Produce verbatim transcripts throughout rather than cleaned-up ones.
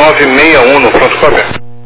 nove seis um, pronto, cópia.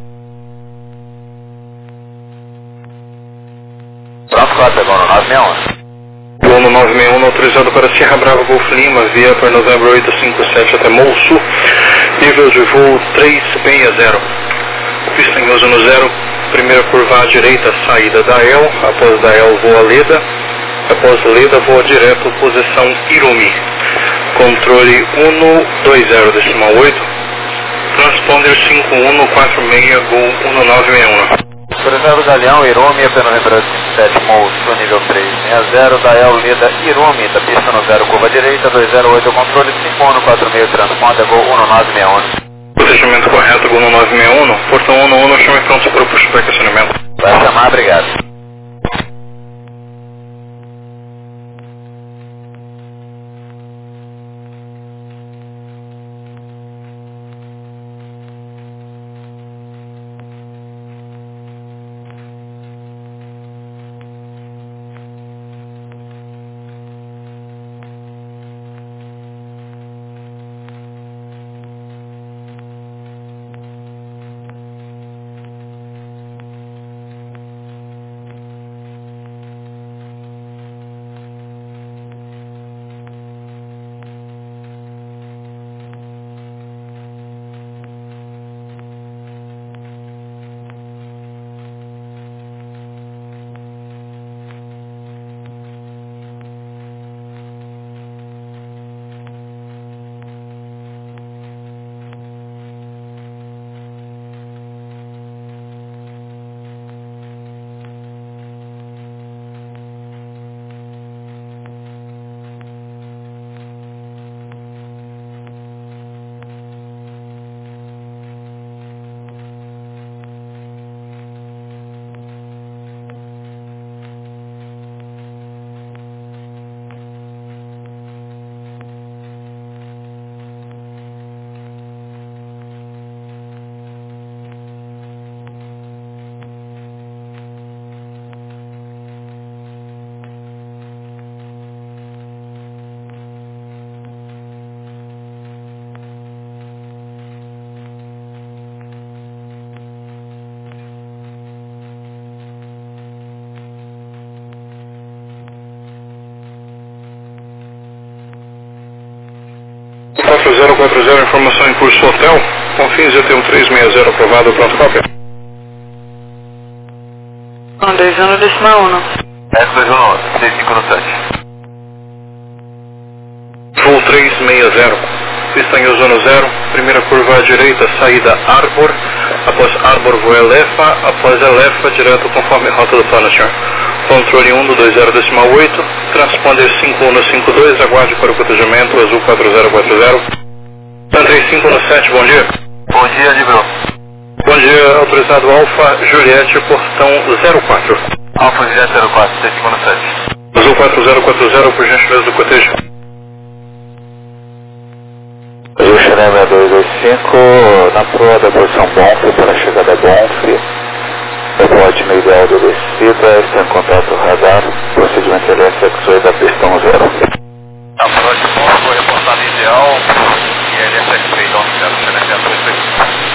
Pronto, cópia, vou no nove seis um. Voo no nove seis um, autorizado para Sierra Bravo Golf Lima, via para novembro oito cinco sete até Molsu, nível de voo três seis zero. Pista em uso no zero, primeira curva à direita, saída da E L, após da E L voa Leda, após Leda voa direto, posição Irumi. Controle um dois zero decimal oito, transponder cinco um quatro seis Gol um nove seis um. Autorizado Galeão, Irumi, apenas lembrando cinco sete, Molsu, nível três seis zero, da E L Leda, Irumi, da pista no zero, curva direita, dois zero oito, controle cinco um quatro seis, transponder Gol um nove seis um. Procedimento correto, Gol um nove seis um, portão um um, chame pronto para o puxo para estacionamento. Vai chamar, obrigado. quatro zero quatro zero, informação em curso hotel, Confins G T um três seis zero, aprovado, pronto, cópia. um dois um decimal um. S dois um, seis cinco sete. Voo três seis zero, pista em uso no zero, primeira curva à direita, saída Arbor, após Arbor voa Elefa, após Elefa, direto conforme a rota do plano, senhor. Controle um dois zero decimal oito, transponder cinco um cinco dois, aguarde para o protegimento, azul quatro zero quatro zero. Andrei cinco um sete, bom dia. Bom dia, Libro. Bom dia, autorizado Alfa Juliette, portão zero quatro. Alfa Juliette zero quatro, seis cinco sete. Azul quatro zero quatro zero, por gentileza do cotejo. Azul Chanel seis dois dois cinco, na proa da posição Bonfre, para a chegada Bonfre. O ótimo ideal da descida, está em contato radar, procedimento L S X oito da pista um zero. A proa de Bonfre, reportado ideal, e L S X oito um zero, Chanel seis dois dois cinco.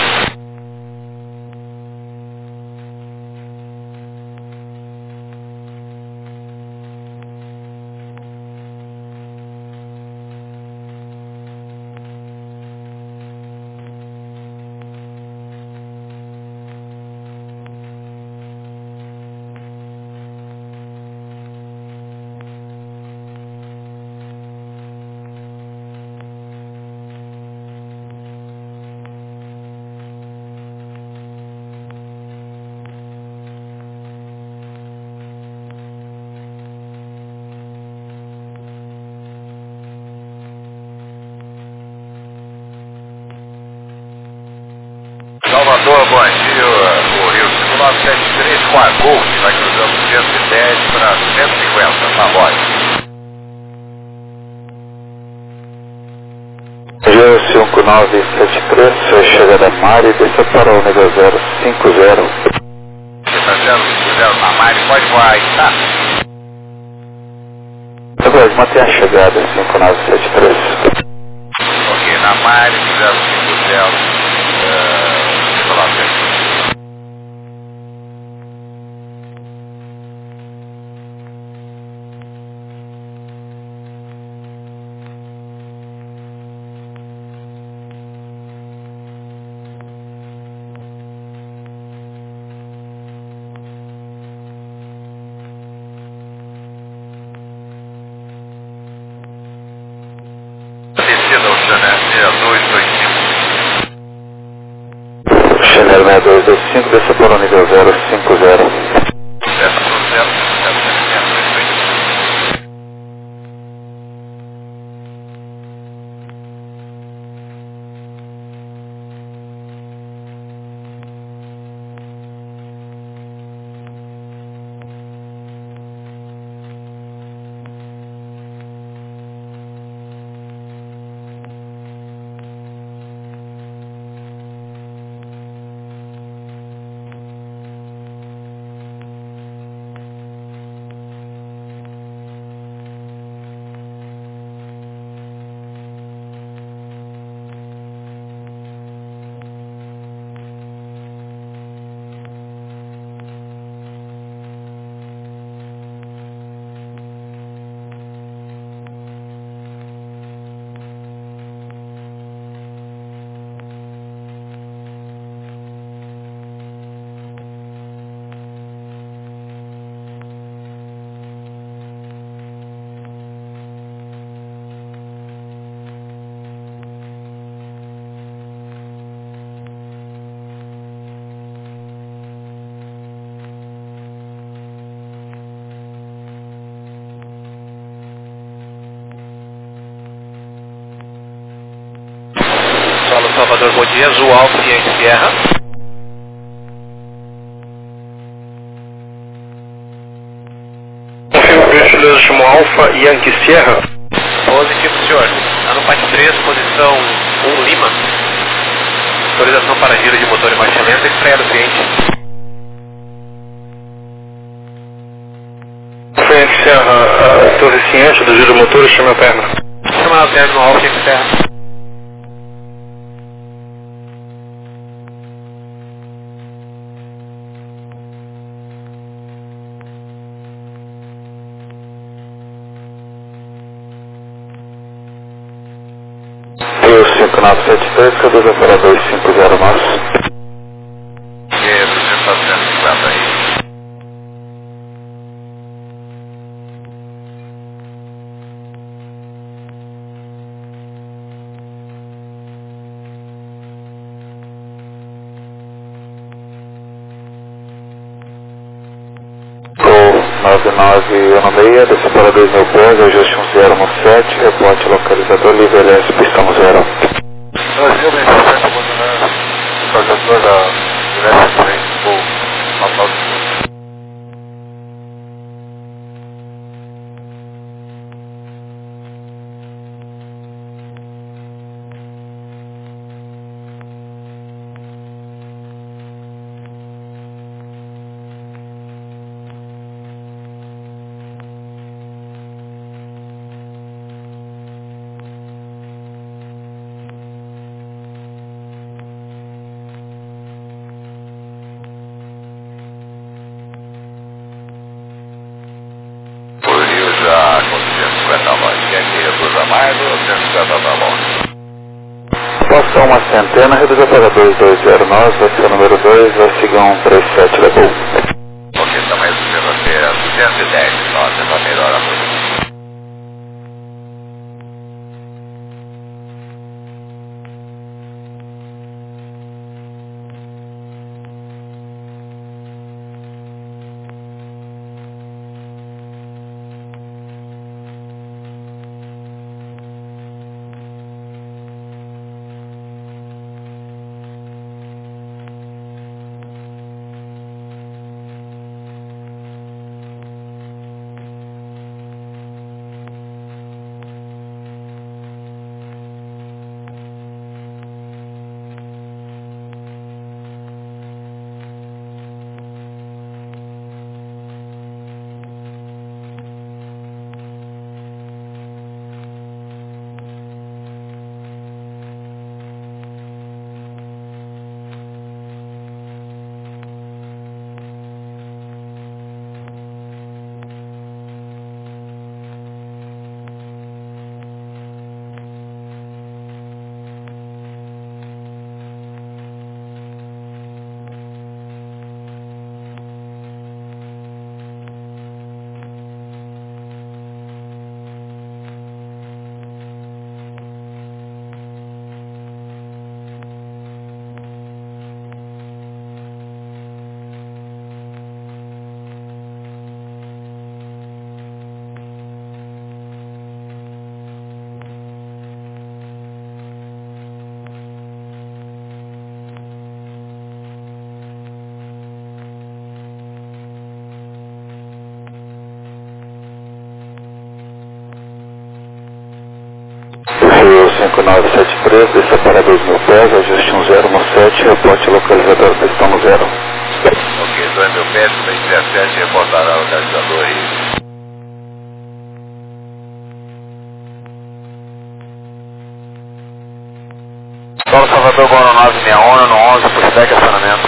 Salvador, bom dia, o Rio cinco nove sete três com a Golf, vai cruzando cento e dez para cento e cinquenta, na loja. Rio cinco nove sete três, chegada a Mari, desça para o nível zero cinco zero. Desça zero cinco zero na Mari, pode voar aí, tá? Agora, mantém a chegada cinco nove sete três. Ok, na Mari, zero cinco zero. Channel seis dois dois cinco, desça para o nível zero cinco zero. Salvador, bom dia, Azul Alfa e Yankee Sierra. Confirma por gentileza, chamo Alfa e Yankee Sierra. Positivo, senhor. Tá no P A C três, posição um Lima. Autorização para giro de motor em marcha lenta e freio do cliente. Alfa e Yankee Sierra, a torre ciente do giro de motor, chama a perna. Chama a perna no Alfa e Yankee Sierra. cinco nove sete três, caduza para dois cinco zero nosso. E duzentos e cinquenta aí. nove nove um seis, desce para dois mil pés, ajuste um zero no sete, reporte localizador, livre L S, pistão zero. Brasil, bem, sete, abandonando. Projetor da Universo três, vou matar o Posta uma centena, reduz para dois dois zero nove, vai ser o número dois, vai seguir um três sete, levou. Ok, tá mais ou menos até duzentos e dez, nossa, tá melhor a coisa. cinco nove sete três, desça para dois mil pés, ajuste um zero no sete, reporte localizador pistão no zero. Ok, dois mil pés, dois dezessete, reportará o localizador e... Solo Salvador, Bono nove seis um, no onze, pushback acionamento.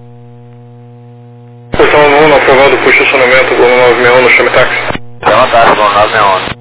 Portão um, aprovado, puxa acionamento, Bono nove seis um no chame táxi. Chama táxi, Bono nove seis um.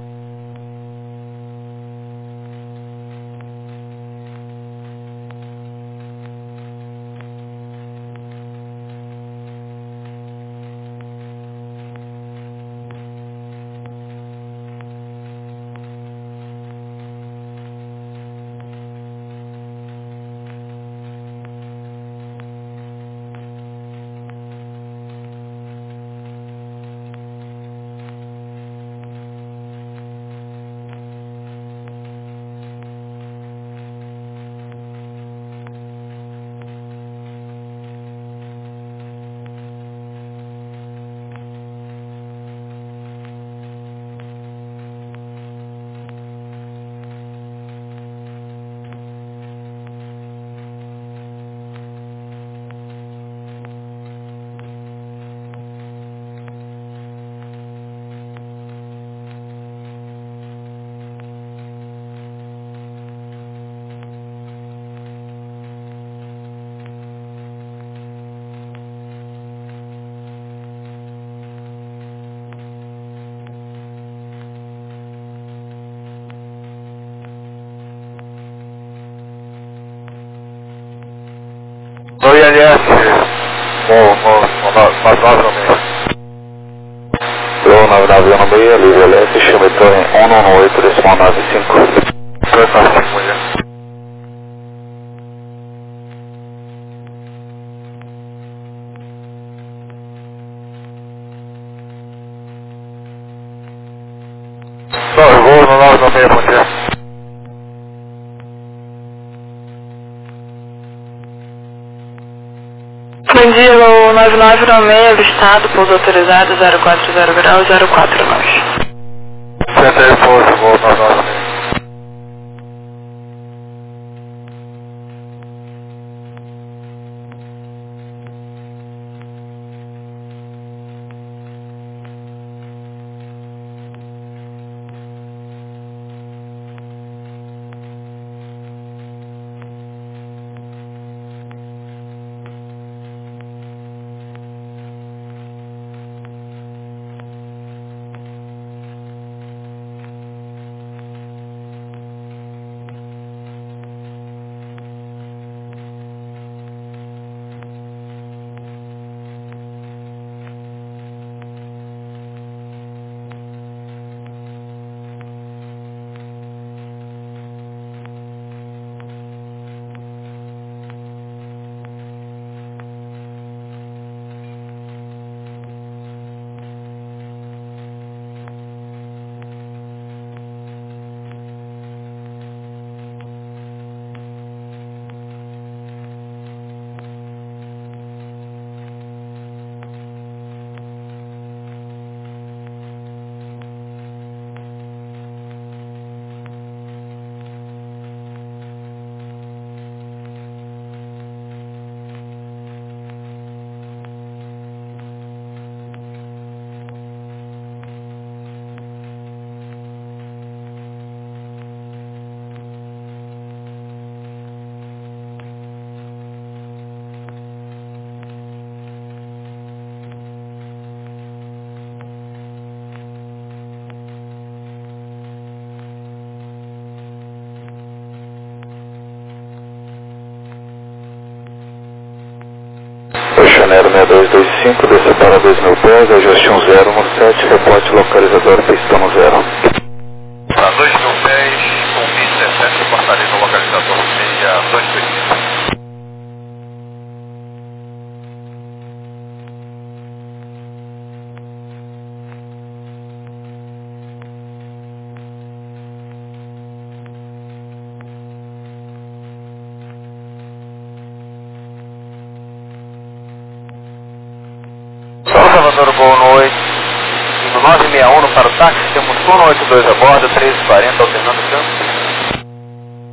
Oi, I L S, nove nove nove. Pro nove nove um seis, livre L S, chame torre um um oito, decimal nove cinco. dois nove cinco, mulher. Só, eu vou no nove nove seis, bom dia. Bom dia, o nove nove nove seis, avistado, pouso autorizado, zero quatro zero grau, zero quatro nove. Senta aí, pouso, vou nove nove nove. Janeiro seis dois dois cinco, desça para dois mil pés, ajuste um zero no sete, reporte localizador pistão no zero. Para dois mil pés, com vinte e dezessete, reportarei no localizador seja dois dois cinco. Salvador, boa noite. No nove seis um para o táxi, temos um oito dois a bordo, treze e quarenta, alternando o campo.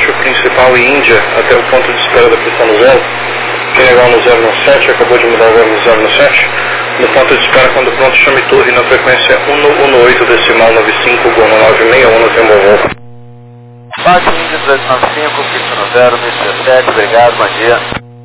Pátio Principal e Índia até o ponto de espera da pista no zero. Quem legal no zero no sete, acabou de mudar agora no zero no sete. No ponto de espera, quando pronto, chame torre na frequência um um oito decimal nove cinco, Gono nove seis um, no tempo volta. Pátio Índia dezoito noventa e cinco, pista no zero, mil sete, obrigado, bom dia.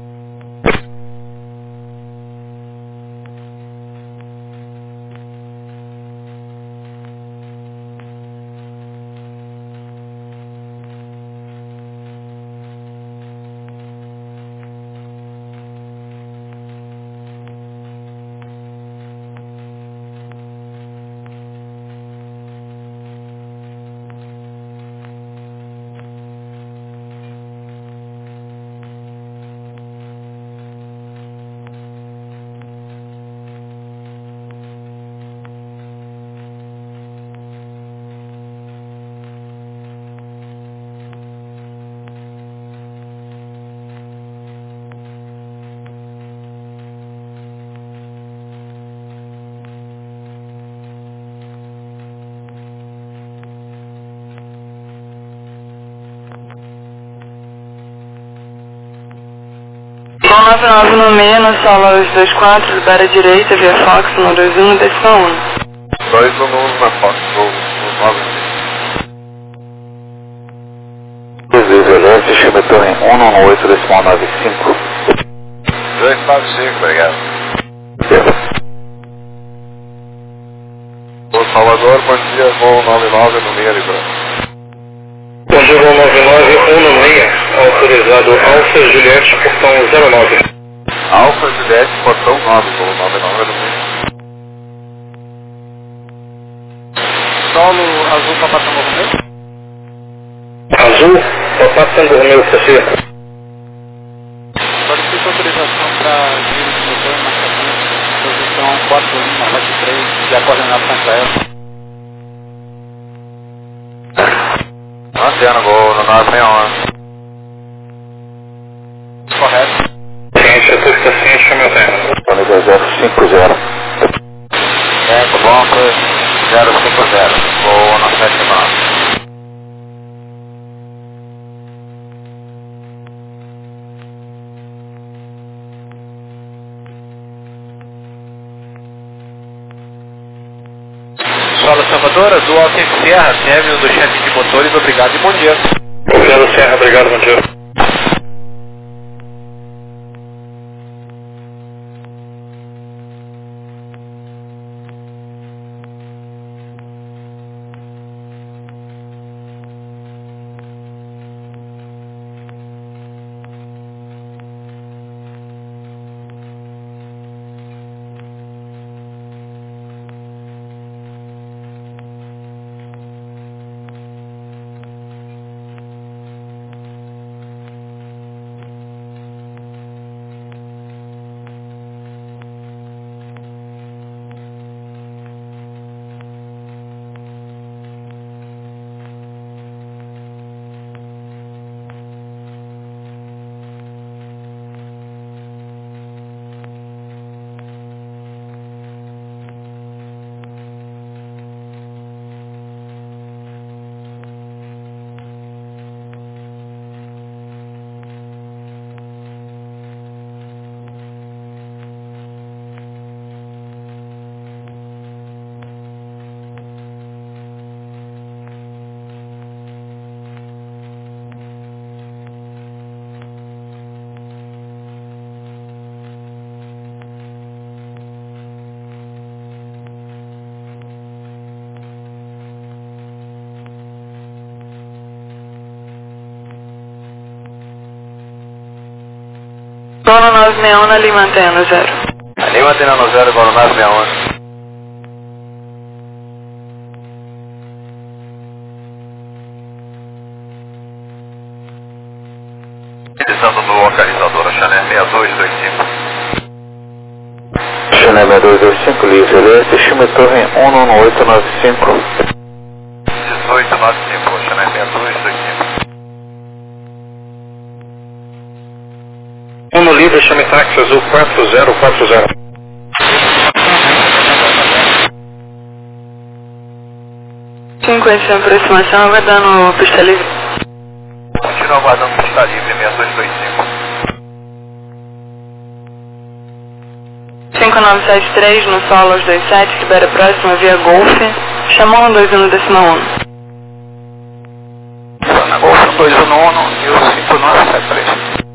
nove nove no meio, no solo dois dois quatro, libera a direita, via Fox, no dois um, desce um. dois um um na Fox, no nove. Excelência, chame torre um um oito, decimal nove cinco. dois nove cinco, obrigado. O Salvador, bom dia, voo nove nove no meio, Libra. Bom dia, voo nove nove um no seis, autorizado Alfa Juliette, portão zero nove. Alfa Juliette, portão nove, voo nove nove no meio. Solo azul, Papai Tango Romeu. Azul, Papai Tango Romeu, C C. Solicito autorização para giro de motor e marcamento, posição quatro um, abate três, e a coordenada para Israel. Antena, voo no nove seis um. Correto. Ciente, a torre está ciente, chame a terra. Ônibus zero cinco zero. É, tá bom, foi zero cinco zero. Vou na sete nove. Solo Salvador, Azul Alta em Serra, término do chefe de motores, obrigado e bom dia. Obrigado, Serra, obrigado, bom dia. Gono nove seis um, ali mantendo zero. Ali mantendo zero, agora nove seis um. Utilizando no localizador a Chanel seis dois dois cinco. Chanel seis dois dois cinco, livre, leste, chame torre um um oito nove cinco. dezoito nove cinco, Chanel seis dois dois cinco. Um no livre, chame táxi azul quatro zero quatro zero. cinquenta de aproximação, aguardando pista livre. Bom dia, continua aguardando que está livre, seis dois dois cinco. cinco nove sete três no solo aos dois sete, libera próxima via Golf, chamou no dois um décimo um. Na Golf dois um um e o cinco nove sete três.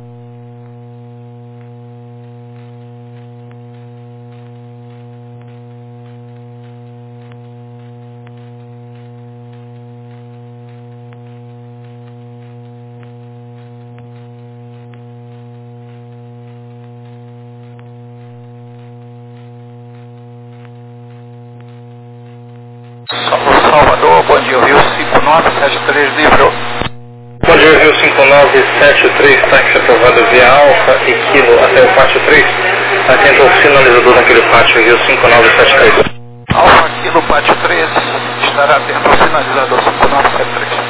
Salvador, bom dia, Rio cinco nove sete três, livrou. Bom dia, Rio cinco nove sete três, táxi aprovado via Alfa e Kilo até o pátio três. Atenta ao sinalizador daquele pátio, Rio cinco nove sete três. Alfa Kilo, pátio três, estará atento ao sinalizador cinco nove sete três.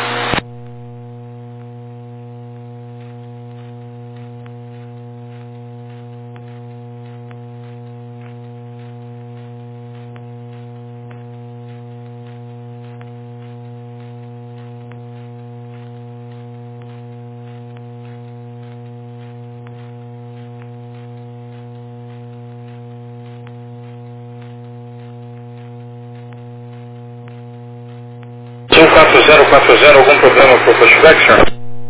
um quatro zero quatro zero, algum problema para o pushback, senhor?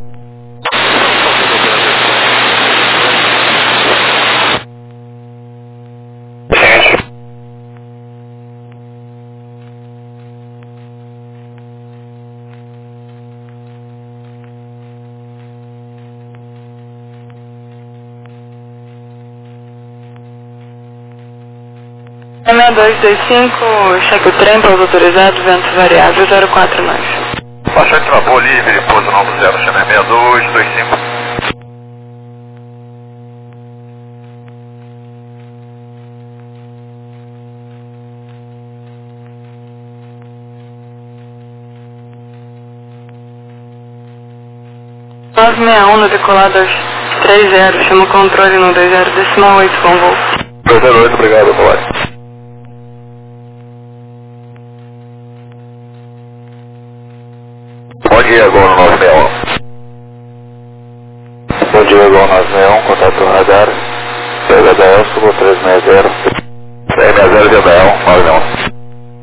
seis dois dois cinco, cheque o trem para os autorizados, vento variável zero quatro nove. Baixante travou livre, pouso nove zero, chama seis dois dois cinco. nove seis um no decolado aos três zero, chama o controle no dois zero décimo oito, com voo. dois zero oito, obrigado, boa. Bom dia, Gol nove seis um. Bom dia, Gol nove seis um, contato radar, C H D L, subo três seis zero, três seis zero, G B um, nove seis um.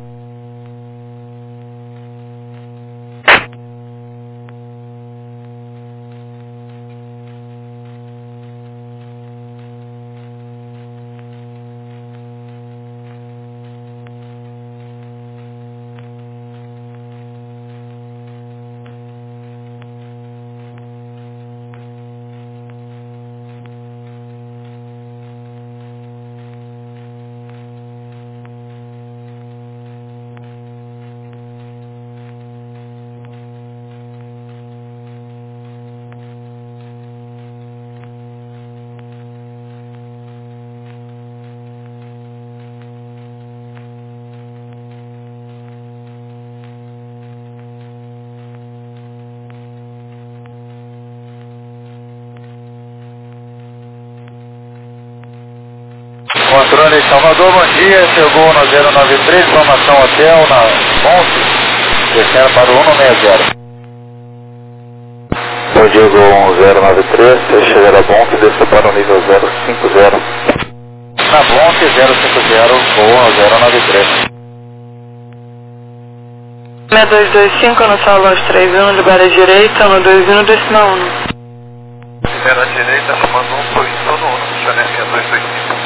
Controle Salvador, bom dia, chegou no zero nove três, informação hotel na Bonfe, descendo para o um seis zero. Bom dia, Gol zero nove três, chega da Bonfe, desça para o nível zero cinco zero. Na Bonfe zero cinco zero, Gol zero nove três. seis dois dois cinco no solo aos três um, libera direita no dois um décimo um. Libera direita, chamando um dois no um, chama seis dois dois cinco.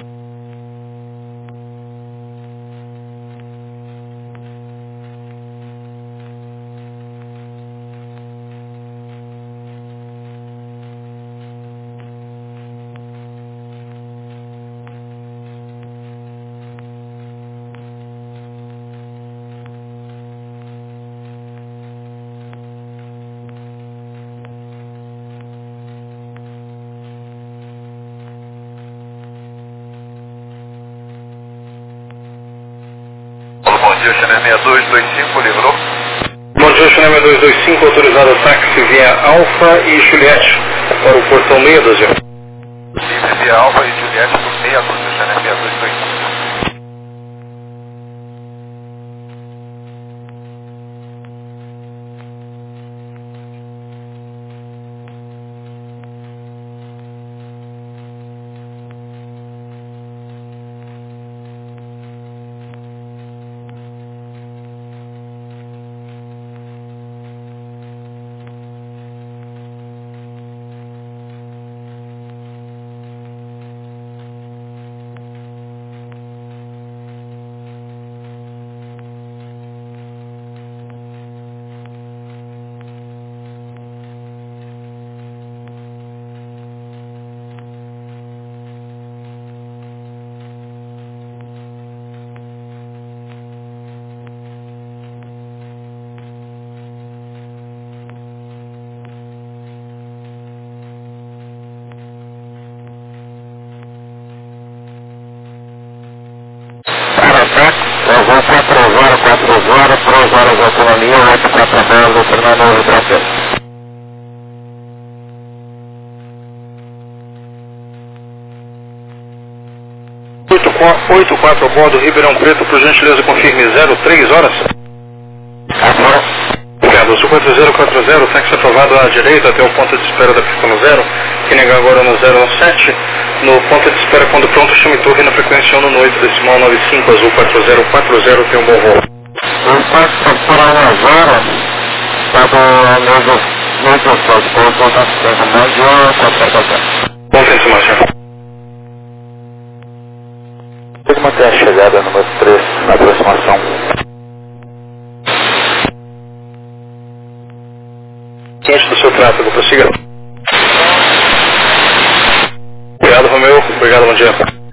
Bom dia, China seis dois dois cinco, livrou. Bom dia, China seis dois dois cinco, autorizado o táxi via Alfa e Juliette para o portão meia dúzia. Livre via Alfa e Juliette por meia dúzia, China seis dois dois cinco. quatro zero quatro zero, três horas de autonomia, oito quatro zero, Fernando Brasil. oito quatro bordo Ribeirão Preto, por gentileza confirme zero três horas. Agora. Obrigado, Sul quatro zero quatro zero, táxi aprovado à direita até o ponto de espera da pista no zero, que negar agora no zero um sete, no ponto de espera quando pronto chame torre na frequência um no oito, decimal nove cinco, Azul quatro zero quatro zero, tem um bom voo. O táxi para uma hora, para mesmo, mesmo só de ponto, está sendo médio, quatro quatro zero. Bom fim de semana, senhor. Pode manter a chegada número três na aproximação. Ciente do seu tráfego, prossiga. Obrigado, Romeu. Obrigado, bom dia.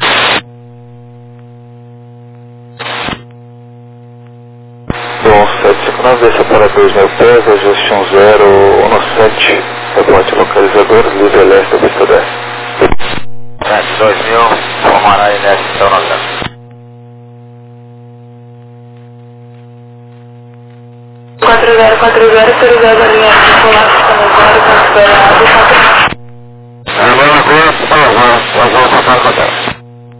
Bom, sete cinco nove, desça para dois mil pés, ajuste um zero um sete, rebote localizador, livre leste da pista dez. sete dois mil, formará inércia, então nós vemos. quatro zero quatro zero, autorizado a linha circular, pista zero, considerado. Agora vamos para o voo para o hotel.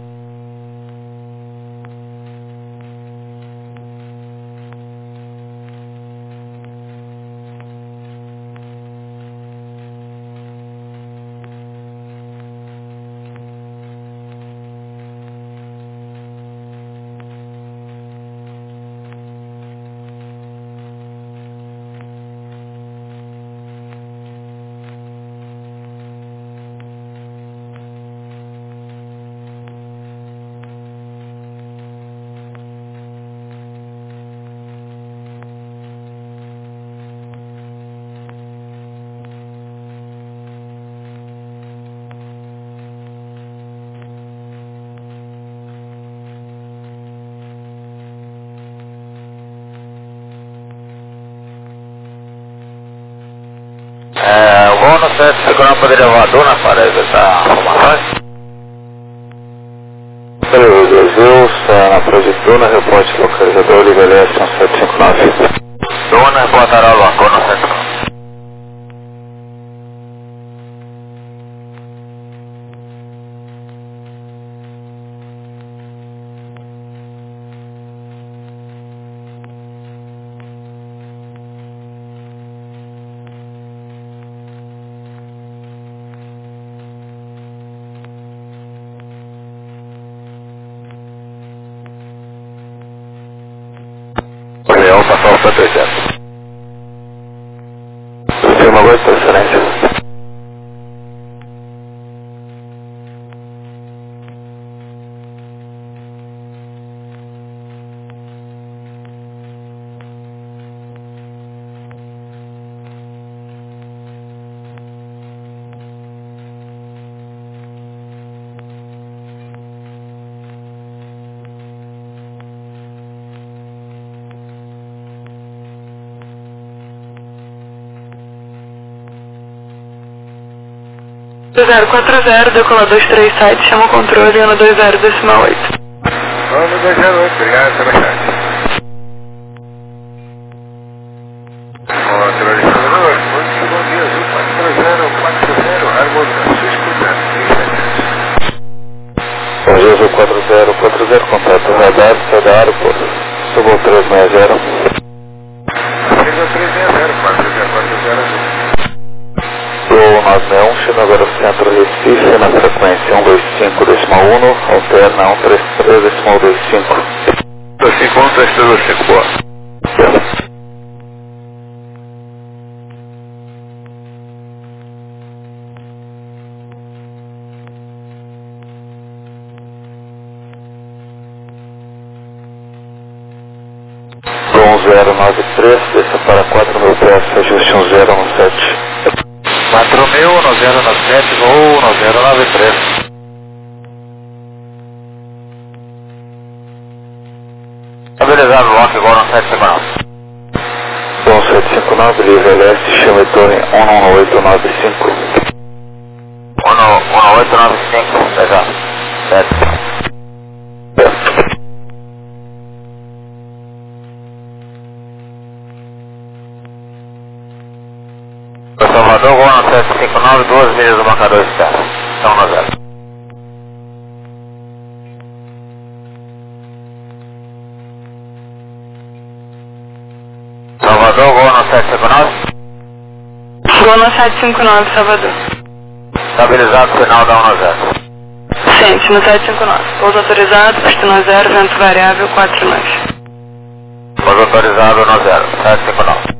É, o voo no sete segurando para o elevador na parede da formação. Beleza, Brasil, está na projetura, reporte localizador, livre leste sete cinco nove. Dona, botará o acordo no sete cinco nove. Real, passar o cento e oitenta. Tem uma boa transferência. zero quatro zero, decolar dois três sete, chama o controle, ano dois zero, decimal oito. Ano dois zero oito, obrigado, Sebastião. Controle segurador, bom dia, Azul quatro zero quatro zero, harmonização, escutando. Bom dia, Azul quatro zero quatro zero, contato radar, sai da aeroporto, subo trezentos e sessenta. Chega trezentos e sessenta, quatro zero quatro zero, Azul. Voo nove seis um, chega agora ao centro Recife, na frequência um dois cinco decimal um, alterna um três três decimal dois cinco. dois cinco um, três três dois cinco, boa. Voo zero nove três, desça para quatro mil pés, ajuste um zero um sete. quatro mil, no zero nove sete, voo no zero nove três. Estabilizado, lock, igual no sete cinco nove. Bom, sete cinco nove, livre leste, chame torre um um oito nove cinco. um um oito nove cinco, legal. sete. Salvador, Gol no sete cinco nove, duas milhas do marcador externo. Então no zero. Salvador, Gol no sete cinco nove. Gol no sete cinco nove, Salvador. Estabilizado, final da um no zero. Ciente, no sete cinco nove. Pouso autorizado, pista no zero, vento variável, quatro nove. Pouso autorizado no zero, sete cinco nove.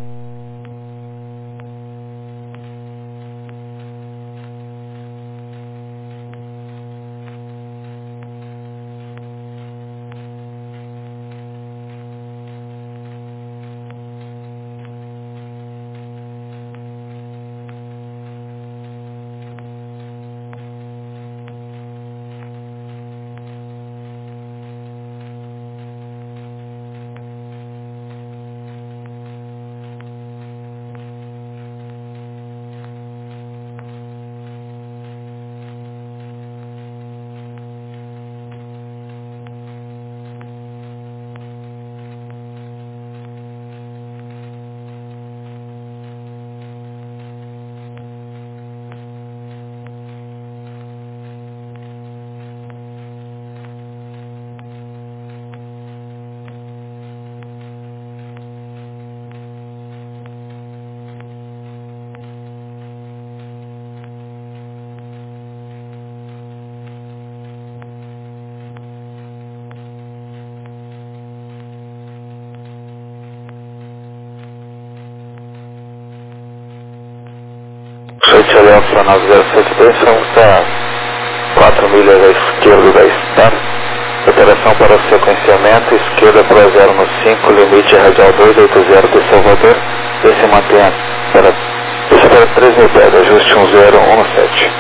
sete Alfa nove zero sete dois, vamos a quatro milhas à esquerda da Star. Operação para sequenciamento, esquerda para zero no cinco, limite radial dois oito zero de Salvador. E se mantém para, deixa para três mil pés, ajuste um zero um no sete.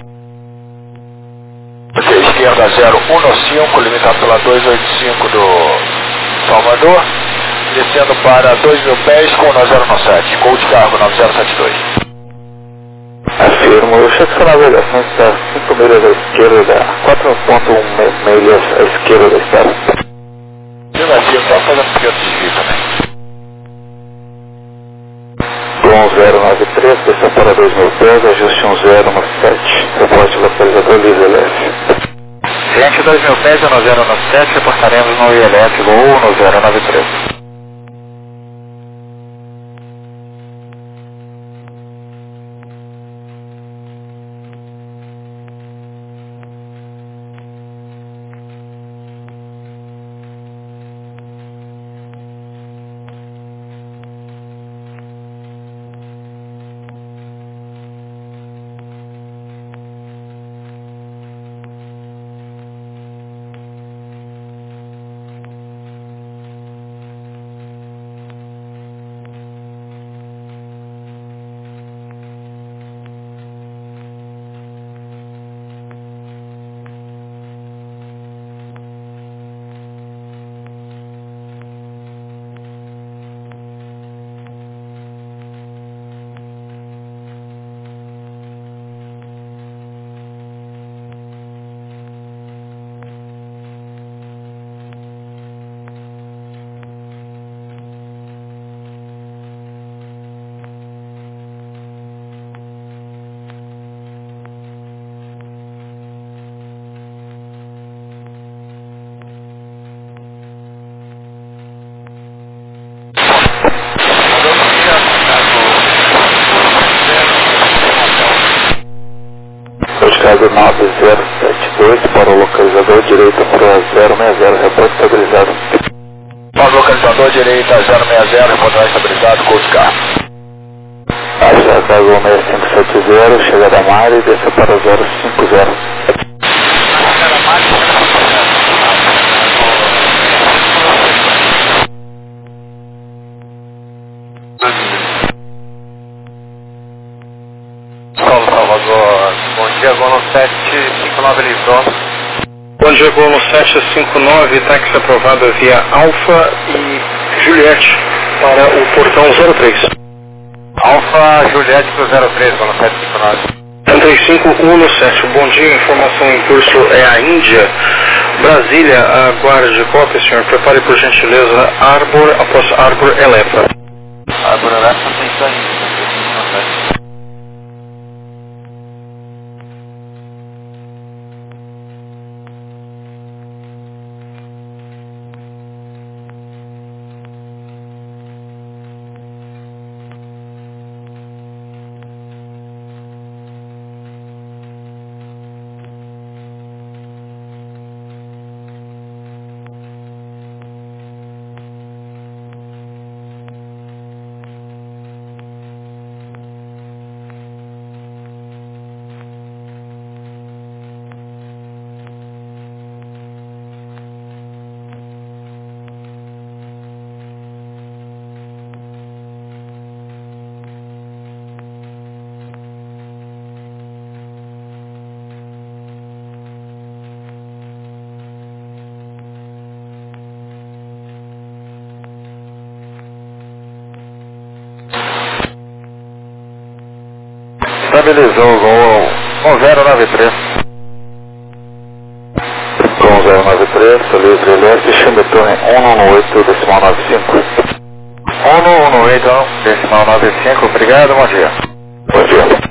Ok, esquerda zero um no cinco, limitado pela dois oito cinco do Salvador. Descendo para dois mil pés com nove zero no sete, Gol de cargo nove zero sete dois. Afirmo, o chefe de navegação está cinco milhas à esquerda da quatro ponto um milhas à esquerda da estrada. Negativo, está fazendo pequeno desvio também. Gol zero nove três, desceu para dois mil pés, ajuste um zero no sete, reporte localizador livre L F. Ciente dois mil pés no zero no sete, reportaremos no I L F Gol no zero nove três. Chicago nove zero sete dois para o localizador direita para zero seis zero, reporte estabilizado. Para o localizador direita zero seis zero, reporte estabilizado, Gol de cargo. Chicago seis cinco sete zero, chegada a Mari, desce para zero cinco zero. Salvador, bom dia, Gol no sete cinco nove livrou. Bom dia, Gol no sete cinco nove, táxi aprovado via Alfa e Juliette para o portão zero três. Alfa Juliette para o zero três, Gol no sete cinco nove. trinta e cinco um no sete, bom dia, informação em curso é a Índia. Brasília, aguarde cópia, senhor, prepare por gentileza Arbor, após Arbor eleva. Arbor eleva, tem isso aí. estabilizou o gol um zero nove três. um zero nove três, livre leste, chumbo torre um um oito, decimal nove cinco. um um oito, decimal nove cinco, obrigado, bom dia. Bom dia.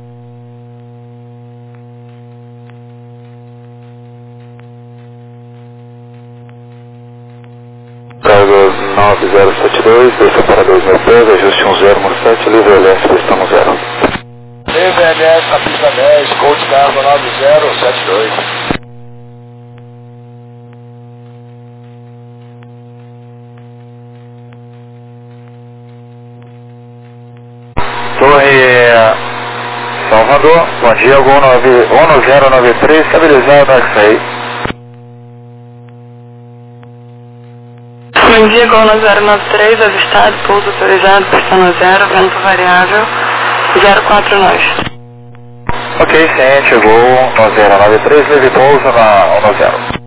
Prazo nove zero sete dois, desça para dois mil pés, ajuste um zero no sete, livre leste, pista no zero. Livre leste, na pista dez, Coach Cargo nove zero sete dois. Torre Salvador, bom dia, gol um zero nove três, estabilizado, X-Ray. Bom dia, gol no zero nove três, avistado, pouso autorizado, pista no zero, vento variável, zero quatro nove. Ok, ciente, gol no zero nove três, livre pouso na um zero.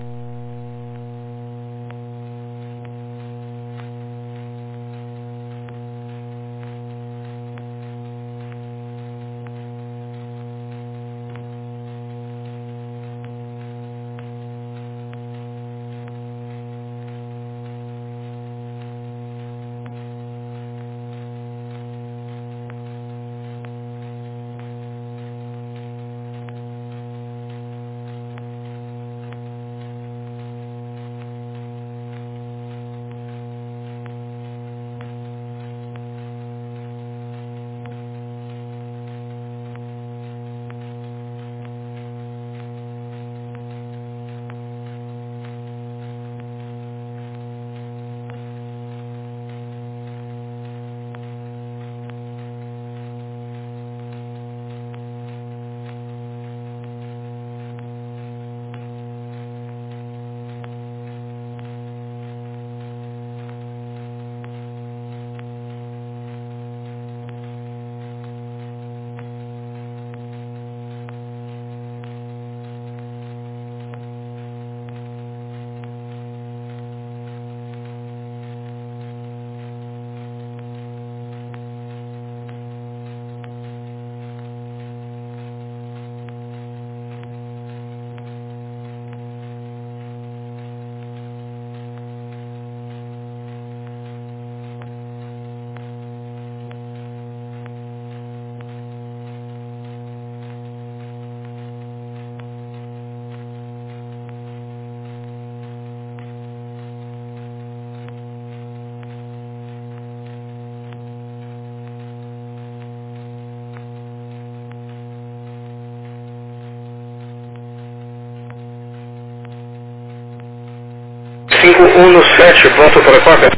cinco um sete, pronto para a cópia?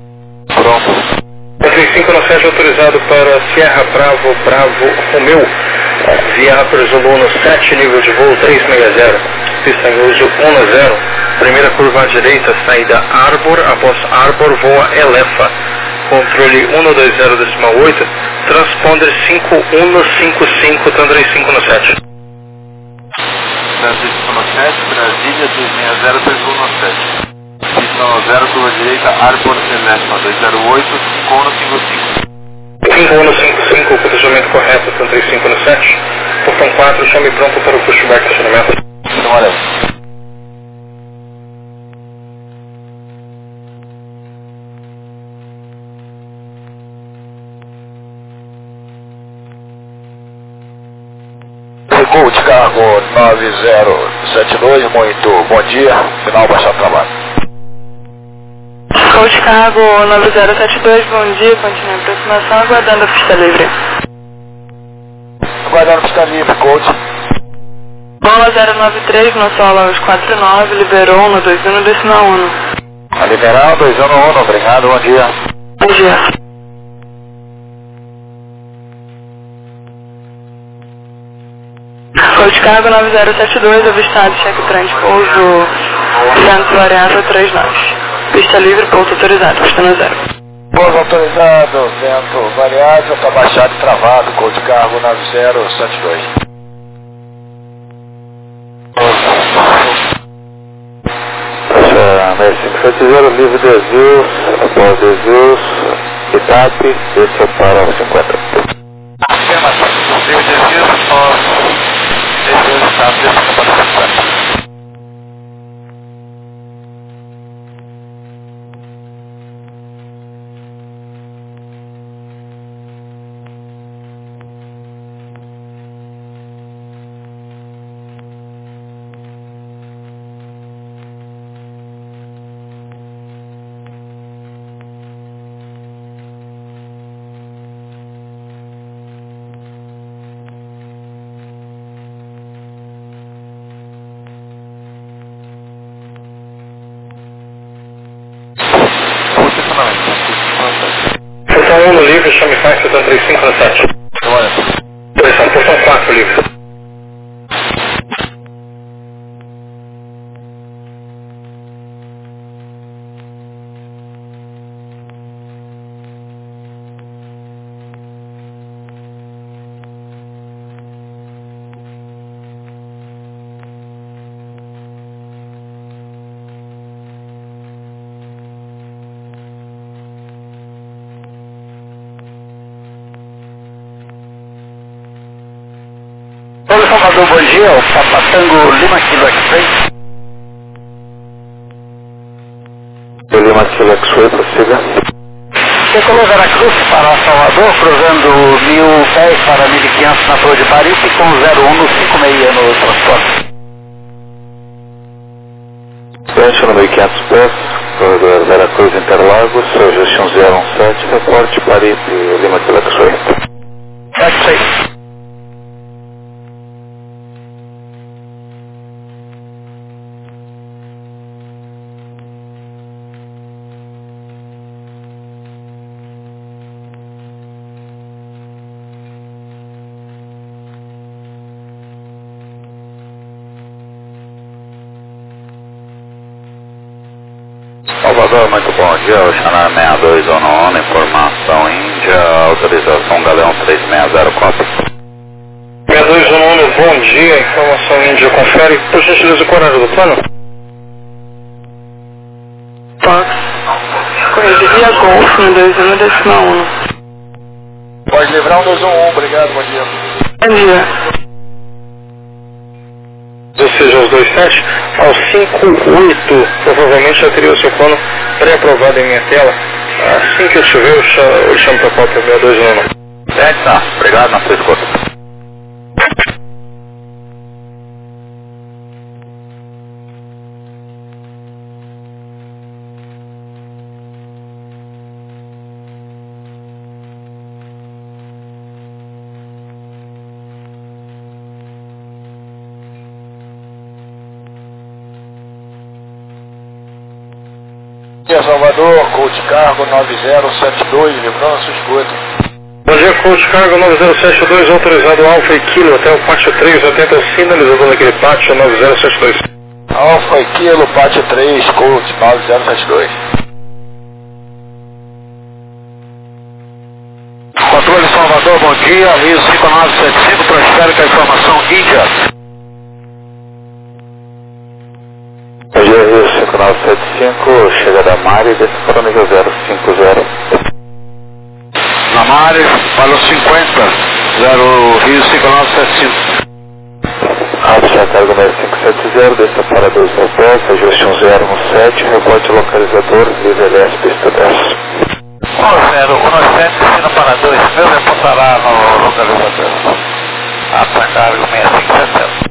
Pronto. cinco um sete autorizado para Sierra Bravo, Bravo, Romeu, via Upper Zulu no sete, nível de voo trezentos e sessenta, pista em uso um zero, primeira curva à direita, saída Arbor, após Arbor voa Elefa, controle um dois zero decimal oito, transponder cinco um cinco cinco, Tandrei cinco no sete. Brasil cinco no sete, Brasília dois seis zero três um no sete. Pista no zero, curva direita, Arbor Celeste dois zero oito, cinco um cinco cinco. cinco um cinco cinco, posicionamento correto, Tandrei cinco no sete. Portão quatro, chame pronto para o pushback estacionamento. Então, olha aí. Coach Cargo nove zero sete dois, muito bom dia, final baixar trabalho. Coach Cargo nove zero sete dois, bom dia, continue a aproximação, aguardando a pista livre. Aguardando a pista livre, coach. Bola zero nove três, no solo aos quatro nove, liberou no dois um decimal um. A liberal dois um um, obrigado, bom dia. Bom dia. Coach Cargo nove zero sete dois, avistado, cheque transpouso, vento variável três nove. Pista livre, pouso autorizado, pista no zero. Pouso autorizado, vento variável, está baixado e travado, Coach Cargo nove zero sete dois. Taxa cinco sete zero, livre desvios, após desvios, Itape, desça para cinquenta. Afirmação. Brasil desvios, nós desvios estamos descendo para cento e sete. Portão um no livre, chame fax setenta e cinco no sete. Direção, portão quatro livre. Oi, Salvador, bom dia, o Papatango Lima Kilo X-Ray. Lima Kilo X-Ray, prossiga. Decolou Veracruz para Salvador, cruzando mil pés para mil e quinhentos na Torre de Paris e com zero um no cinco seis no transporte. Frente no mil e quinhentos pés, corredor Veracruz Interlagos, Suggestion zero um sete, reporte Paris e Lima Kilo X-Ray. X-Ray. Salvador, muito bom dia, o Xanar sessenta e dois ONU, informação Índia, autorização Galeão três seis zero, copy. sessenta e dois ONU, bom dia, informação Índia, confere, por gentileza, o horário do plano? Fox, corrida via Golf, um dois um, decimal um. Pode livrar um dois um um, obrigado, bom dia. Bom dia. Ou seja, aos dois sete, aos cinco oito, provavelmente já teria o seu plano pré-aprovado em minha tela. Assim que eu tiver, eu chamo, eu chamo para a cópia sessenta e dois ONU. Certo, tá, obrigado na sua escuta. Salvador, Coach Cargo nove zero sete dois, livrando a sua escuta. Bom dia, Coach Cargo nove zero sete dois, autorizado Alfa e Kilo até o pátio três, atenta sinalizador naquele pátio nove zero sete dois. Alfa e Kilo, pátio três, Coach nove zero sete dois. Controle Salvador, bom dia, Rio cinco nove sete cinco, transfere com a informação Índia. Bom dia, Rio cinco nove sete cinco, chega da Mari, desce para o nível zero cinco zero. Na Mari, valeu cinquenta, zero Rio cinco nove sete cinco. Alfa, cargo seis cinco sete zero, desça para dois mil pés, ajuste um zero um sete, reporte localizador, nível L S, pista dez. um zero um sete, descendo para dois mil, reportará no localizador. Alfa, cargo seis cinco sete zero.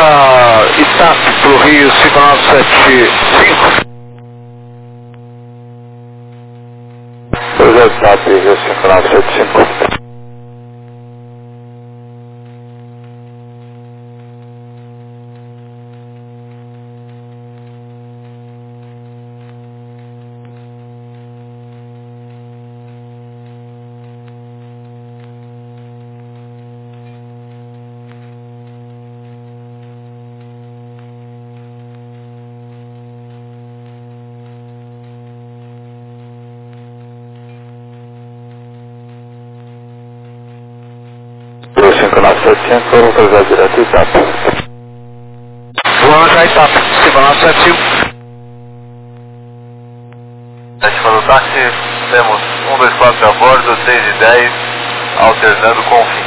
para Itape, para o Rio cinco nove sete cinco. dois zero Itape, Rio cinco nove sete cinco. cinco nove sete cinco, localizado direto Itape. Vamos a Itape, cinco nove sete cinco. Ativa do táxi, temos um dois quatro a bordo, seis e dez, alternando com o fim.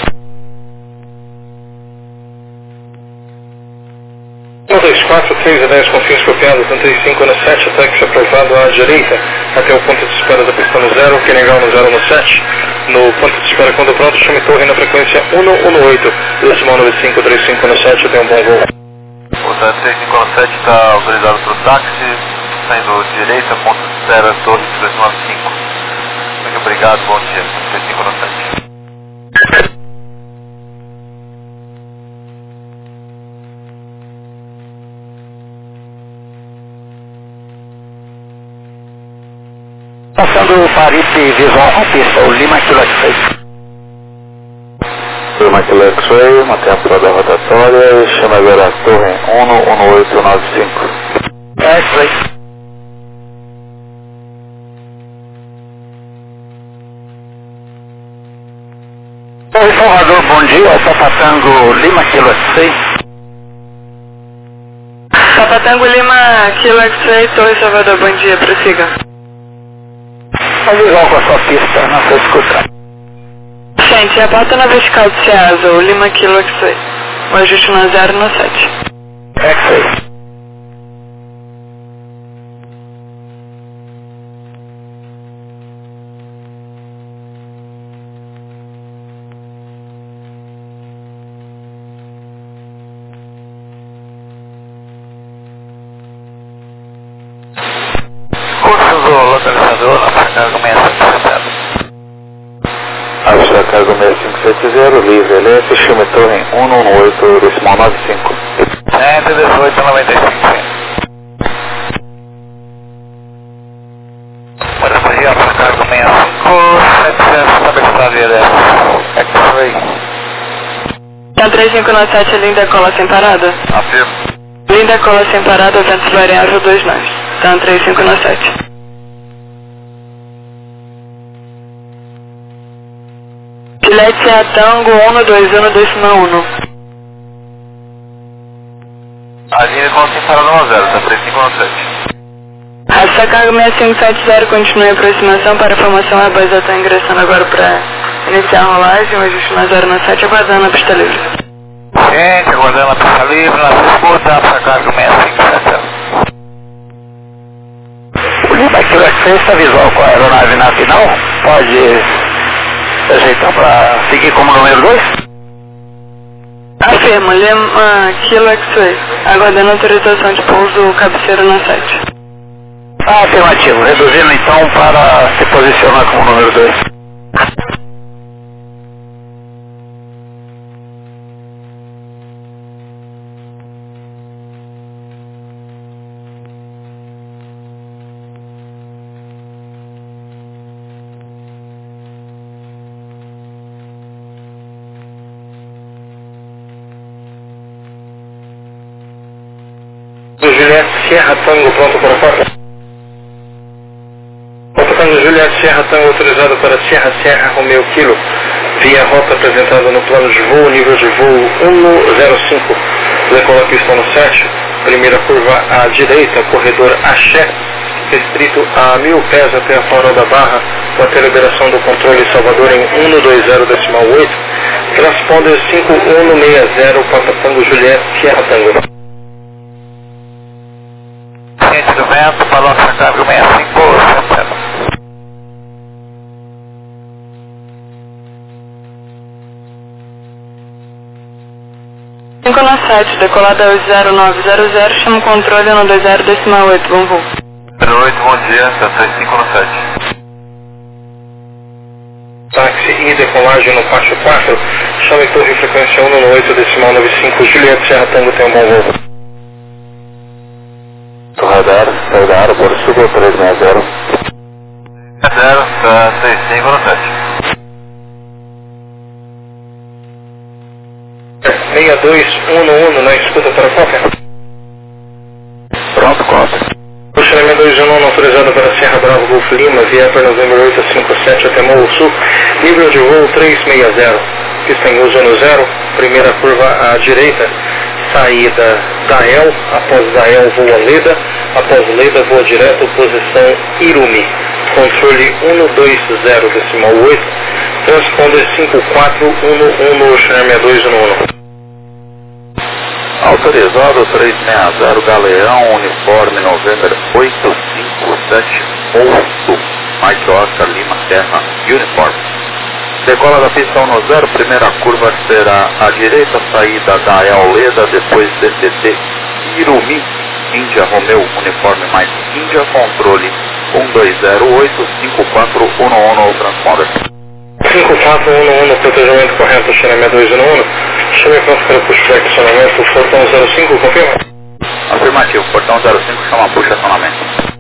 um dois quatro, seis e dez com fins copiados, trinta e cinco no sete, táxi aprovado à direita, até o ponto de espera da pista no zero, que legal no zero no sete. No ponto de espera quando pronto, chame torre na frequência um um oito, decimal nove cinco três cinco no sete, tem um bom voo. O sete seis cinco sete está autorizado para o táxi, saindo direita, ponto de espera, torre três nove cinco. Muito obrigado, bom dia, sete cinco sete. Passando o Paripe visual com pista, o Lima Kilo X-Ray. Lima Kilo X-Ray, mantém a prova rotatória e chama agora a torre um um oito nove cinco. É X-Ray. Oi, Salvador, bom dia, Alfa Tango Lima Kilo X-Ray. Papa Tango Lima Kilo X-Ray, Torre Salvador, bom dia, prossiga. A visual com a sua pista, na sua escuta. Gente, reporta na vertical do Ceasa, o Lima Kilo X-Ray. O ajuste no zero no sete. X-Ray. Curso do localizador, na carga seis cinco sete zero. Avista cargo seis cinco sete zero, livre L F, chame torre um um oito, decimal nove cinco. cento e dezoito noventa e cinco. Muito bom dia, para cargo seis cinco sete zero, estabilidade L F. X-Ray. Tá três cinco nove sete, linda cola sem parada. Afirmo. Linda cola sem parada, vento variável dois nove. Tá três cinco nove sete. Filete a Tango um dois um decimal um. A linha com sem parada no zero, tá três cinco nove sete. Essa carga seis cinco sete zero continua em aproximação para a formação Airbus, já está ingressando agora para iniciar a rolagem, o ajuste no zero no sete, aguardando a pista livre. Gente, aguardando a pista livre, na escuta, para cargo seis cinco sete zero. O Lima Kilo X-Ray está visual com a aeronave na final. Pode se ajeitar para seguir como número dois? Afirmo, Lima Kilo X-Ray, aguardando autorização de pouso cabeceiro na sete. Ah, afirmativo. Reduzindo então para se posicionar como número dois. Juliette Sierra Tango pronto para fora. Alfa Tango Juliette Sierra Tango autorizado para Sierra Sierra Romeo Kilo. Via rota apresentada no plano de voo, nível de voo um zero cinco. Decola a pista no sete. Primeira curva à direita, corredor Axé. Restrito a mil pés até a Farol da Barra, com a liberação do controle Salvador em um dois zero decimal oito. Transponder cinco um seis zero, Papa Tango Juliette Sierra Tango. Ciente do vento, falou para cargo seis cinco sete zero. cinco nove sete, decolada zero nove zero zero, chama o controle um dois zero decimal oito, bom voo. zero oito, bom dia, sete cinco no sete. Táxi e decolagem no pátio quatro, chame torre frequência um no oito decimal noventa e cinco, Juliette Serra Tango, tem um bom voo. Radar, saída Arbor, subo três seis zero. zero, seis cinco no sete. seis dois um um na escuta para cópia. Pronto, cópia. Puxamento dois um um autorizado para Serra Bravo Golfo Lima, via para Novembro oito cinco sete até Morro Sul, nível de voo três seis zero. Pista em uso no zero, primeira curva à direita, saída da El, após da El voa Leda, após Leda voa direto, posição Irumi. Controle um dois zero decimal oito, transponder cinco quatro um um no Xerme dois um um. Autorizado três seis zero, Galeão, uniforme November oito cinco sete, Morro, Mike Oscar, Lima, Terra, uniforme. Decola da pista um no zero, primeira curva será à direita, saída da El Leda, depois D C T Irumi, Índia, Romeu, uniforme Mike, Índia, controle um dois zero oito, cinco quatro um um no transponder. cinco quatro um um no protegimento correto, Xereme dois um um. Chame pronto para puxar acionamento, portão zero cinco, confirma? Afirmativo, portão zero cinco, chama puxa acionamento.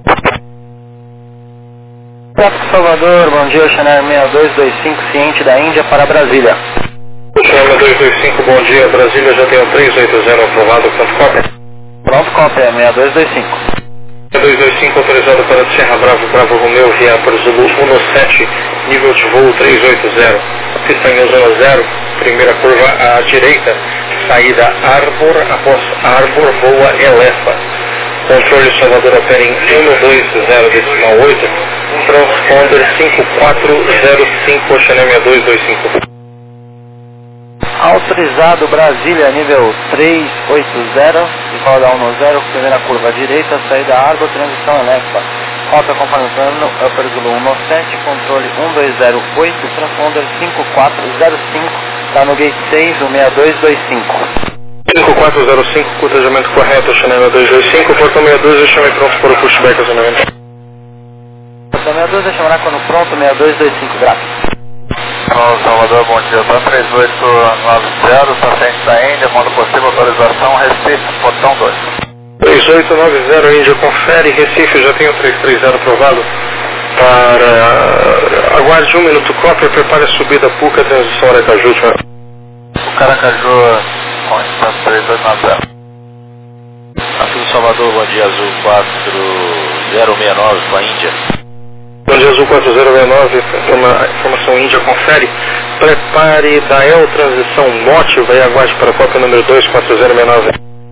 Tráfico Salvador, bom dia, Channel seis dois dois cinco, ciente da Índia para Brasília. Channel dois dois cinco, bom dia, Brasília, já tem o três oito zero aprovado, pronto cópia? Pronto, cópia, seis dois dois cinco. seis dois dois cinco autorizado para Serra Bravo, Bravo Romeu, via para Zulu um sete, nível de voo três oito zero. Pista em uso no zero, primeira curva à direita, saída Arbor, após Arbor voa Elefa. Controle Salvador opera em um dois zero decimal oito, transponder cinco quatro zero cinco, Xereme dois dois cinco. Autorizado Brasília, nível três oito zero, decola um zero, primeira curva à direita, saída Arbor, transição Elefa. Rota acompanhando, Upper Zulu um sete, controle um dois zero oito, transponder cinco quatro zero cinco, está no gate seis, o seis dois dois cinco. cinco quatro zero cinco, cotejamento correto, Xereme dois dois cinco, portão seis dois, eu chamei pronto para o pushback acionamento. Portão seis dois, eu chamará quando pronto, seis dois dois cinco, graças. Olá, Salvador, bom dia, tá três oito nove zero, paciente da Índia, quando possível autorização, Recife, portão dois. três oito nove zero, Índia, confere, Recife, já tem o três três zero aprovado para... Aguarde um minuto, cópia, prepare a subida Puca, transição Aracaju, senhor. O Caracaju, com instância três oito nove zero. Aqui do Salvador, bom dia, Azul quatro zero seis nove com a Índia. Bom dia, Azul quatro zero seis nove, informação Índia, confere, prepare da El transição Mote, vai aguarde para a cópia número dois quatro zero seis nove.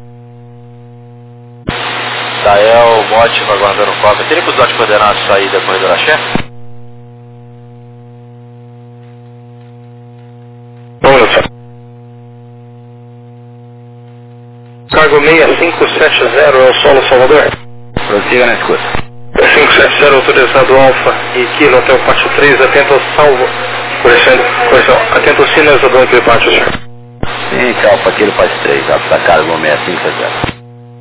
Dael, Mote, aguardando cópia. Teria que os dados coordenados sair da corredora chefe? Um minuto. Cargo seis cinco sete zero, é o solo Salvador. Prossiga na escuta. cinco sete zero, autorizado Alfa e Kilo até o pátio três, atento ao salvo, correção, correção, atento ao sinalizador aquele pátio, senhor. Sim, Alfa, Kilo pátio três, apta cargo seis cinco sete zero.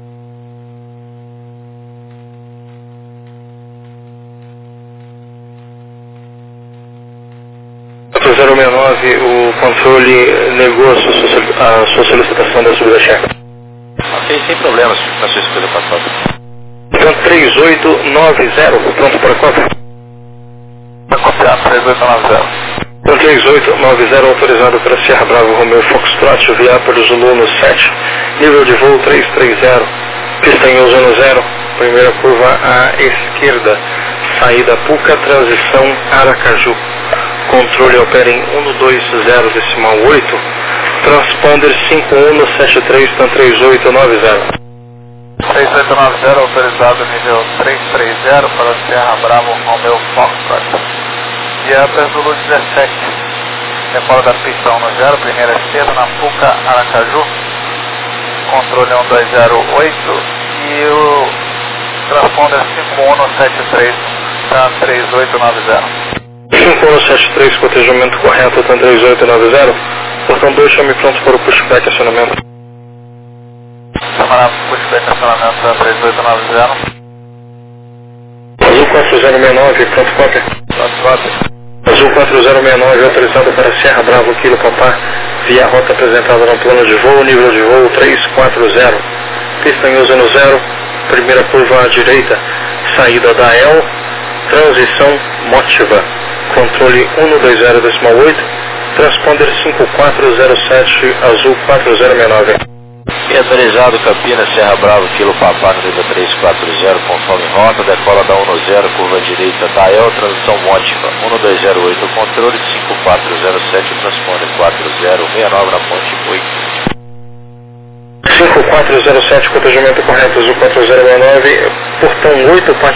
zero seis nove, o controle negou a sua, a sua solicitação da subida chefe. Ok, sem problemas, na sua escolha para a cópia. Então três oito nove zero, pronto para a cópia? Vai copiar, três oito nove zero. Então três oito nove zero, autorizado para Serra Bravo Romeu Foxtrot, via para o Zulu no sete, nível de voo três três zero, pista em uso no zero, primeira curva à esquerda, saída Puca, transição Aracaju. Controle opera em um dois zero decimal oito, transponder cinco um sete três, então três oito nove zero. três oito nove zero, autorizado nível três três zero para Serra Bravo Romeu Foxtrot. E a Zulu dezessete, decola da pista um no zero, primeira esquerda na Puca, Aracaju. Controle um dois zero oito e o transponder cinco um sete três, está três oito nove zero. cinco um sete três, cotejamento correto, tá três oito nove zero. Portão dois, chame pronto para o pushback acionamento. Camarada, puxa bem estacionamento três oito nove zero. Azul quatro zero seis nove, pronto cópia. Pronto cópia. Azul quatro zero seis nove, autorizado para Serra Bravo, Kilo Papá, via rota apresentada no plano de voo, nível de voo três quatro zero. Pista em uso no zero, primeira curva à direita, saída da E L, transição Motiva, controle um dois zero decimal oito, transponder cinco quatro zero sete, Azul quatro zero seis nove. E autorizado Campinas, Serra Bravo, Kilo Papá, no nível três quatro zero, conforme rota, decola da um zero, curva direita da E L, transição Mótica, um dois zero oito, controle cinco quatro zero sete, transponder quatro zero seis nove na ponte oito. cinco quatro zero sete, cotejamento correto, Azul quatro zero seis nove, portão oito,